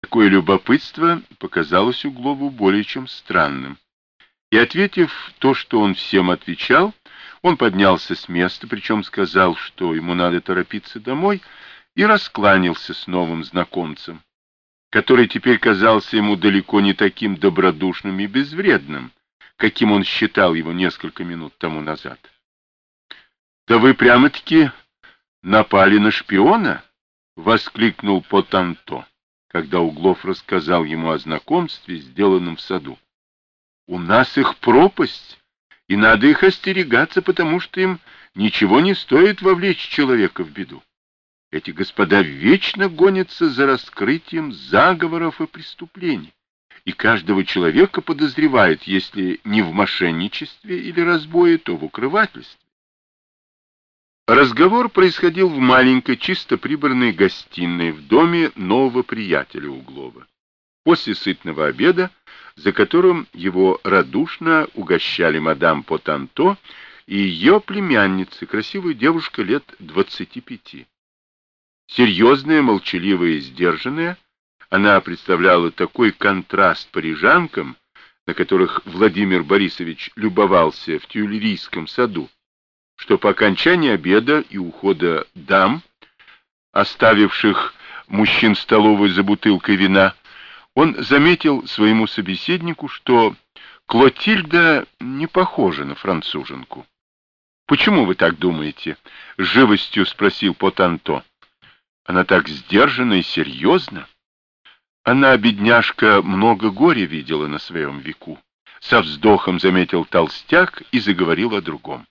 Такое любопытство показалось Углову более чем странным. И, ответив то, что он всем отвечал, он поднялся с места, причем сказал, что ему надо торопиться домой, и раскланялся с новым знакомцем, который теперь казался ему далеко не таким добродушным и безвредным, каким он считал его несколько минут тому назад. «Да вы прямо-таки напали на шпиона?» — воскликнул Потанто, когда Углов рассказал ему о знакомстве, сделанном в саду. «У нас их пропасть, и надо их остерегаться, потому что им ничего не стоит вовлечь человека в беду. Эти господа вечно гонятся за раскрытием заговоров и преступлений, и каждого человека подозревают, если не в мошенничестве или разбое, то в укрывательстве». Разговор происходил в маленькой, чисто прибранной гостиной в доме нового приятеля Углова. После сытного обеда, за которым его радушно угощали мадам Потанто и ее племянница, красивая девушка лет 25. Серьезная, молчаливая и сдержанная, она представляла такой контраст парижанкам, на которых Владимир Борисович любовался в Тюильрийском саду, что по окончании обеда и ухода дам, оставивших мужчин в столовой за бутылкой вина, он заметил своему собеседнику, что Клотильда не похожа на француженку. «Почему вы так думаете?» — с живостью спросил Потанто. «Она так сдержана и серьезна. Она, бедняжка, много горя видела на своем веку». Со вздохом заметил толстяк и заговорил о другом.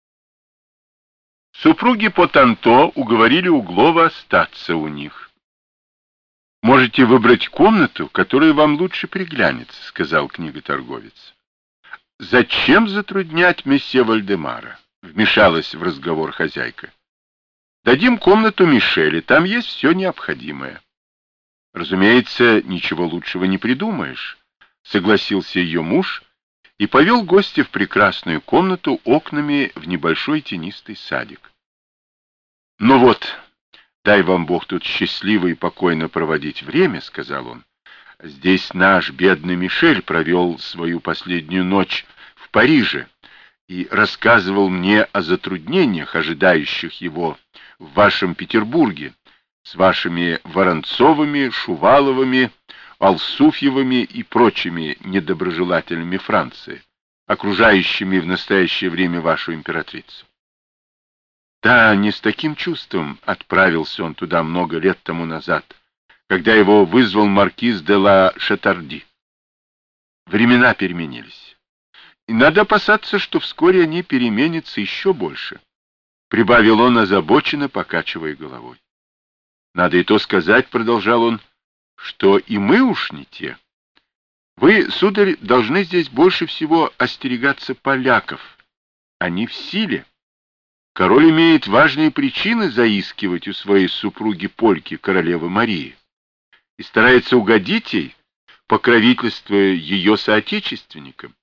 Супруги Потанто уговорили Углова остаться у них. «Можете выбрать комнату, которая вам лучше приглянется», — сказал книготорговец. «Зачем затруднять месье Вальдемара?» — вмешалась в разговор хозяйка. «Дадим комнату Мишеле, там есть все необходимое». «Разумеется, ничего лучшего не придумаешь», — согласился ее муж и повел гостя в прекрасную комнату окнами в небольшой тенистый садик. «Ну вот, дай вам Бог тут счастливо и покойно проводить время», — сказал он. «Здесь наш бедный Мишель провел свою последнюю ночь в Париже и рассказывал мне о затруднениях, ожидающих его в вашем Петербурге, с вашими Воронцовыми, Шуваловыми, Алсуфьевыми и прочими недоброжелателями Франции, окружающими в настоящее время вашу императрицу. Да, не с таким чувством отправился он туда много лет тому назад, когда его вызвал маркиз де ла Шатарди. Времена переменились, и надо опасаться, что вскоре они переменятся еще больше, прибавил он озабоченно, покачивая головой. Надо и то сказать, продолжал он, что и мы уж не те. Вы, сударь, должны здесь больше всего остерегаться поляков. Они в силе. Король имеет важные причины заискивать у своей супруги Польки, королевы Марии, и старается угодить ей, покровительствуя ее соотечественникам.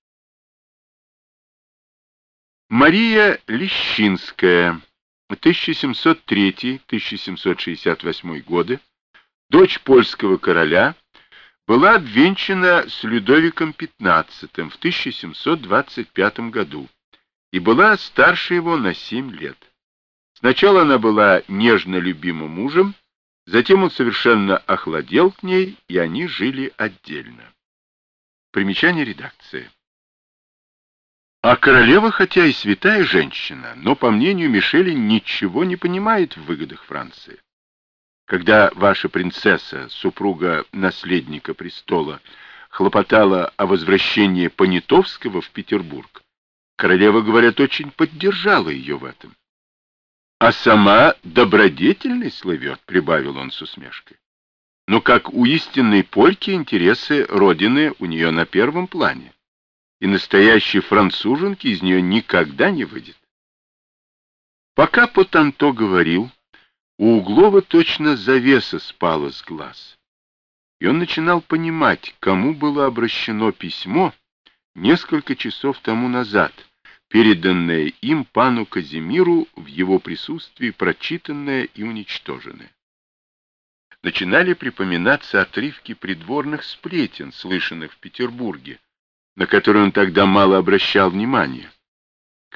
Мария Лещинская, 1703-1768 годы, дочь польского короля, была обвенчана с Людовиком XV в 1725 году и была старше его на 7 лет. Сначала она была нежно любима мужем, затем он совершенно охладел к ней, и они жили отдельно. Примечание редакции. А королева, хотя и святая женщина, но, по мнению Мишеля, ничего не понимает в выгодах Франции. Когда ваша принцесса, супруга наследника престола, хлопотала о возвращении Понятовского в Петербург, королева, говорят, очень поддержала ее в этом. А сама добродетельной слывет, прибавил он с усмешкой. Но как у истинной польки интересы родины у нее на первом плане, и настоящей француженки из нее никогда не выйдет. Пока Потанто говорил, у Углова точно завеса спала с глаз, и он начинал понимать, кому было обращено письмо несколько часов тому назад, переданное им пану Казимиру в его присутствии, прочитанное и уничтоженное. начинали припоминаться отрывки придворных сплетен, слышанных в Петербурге, на которые он тогда мало обращал внимания.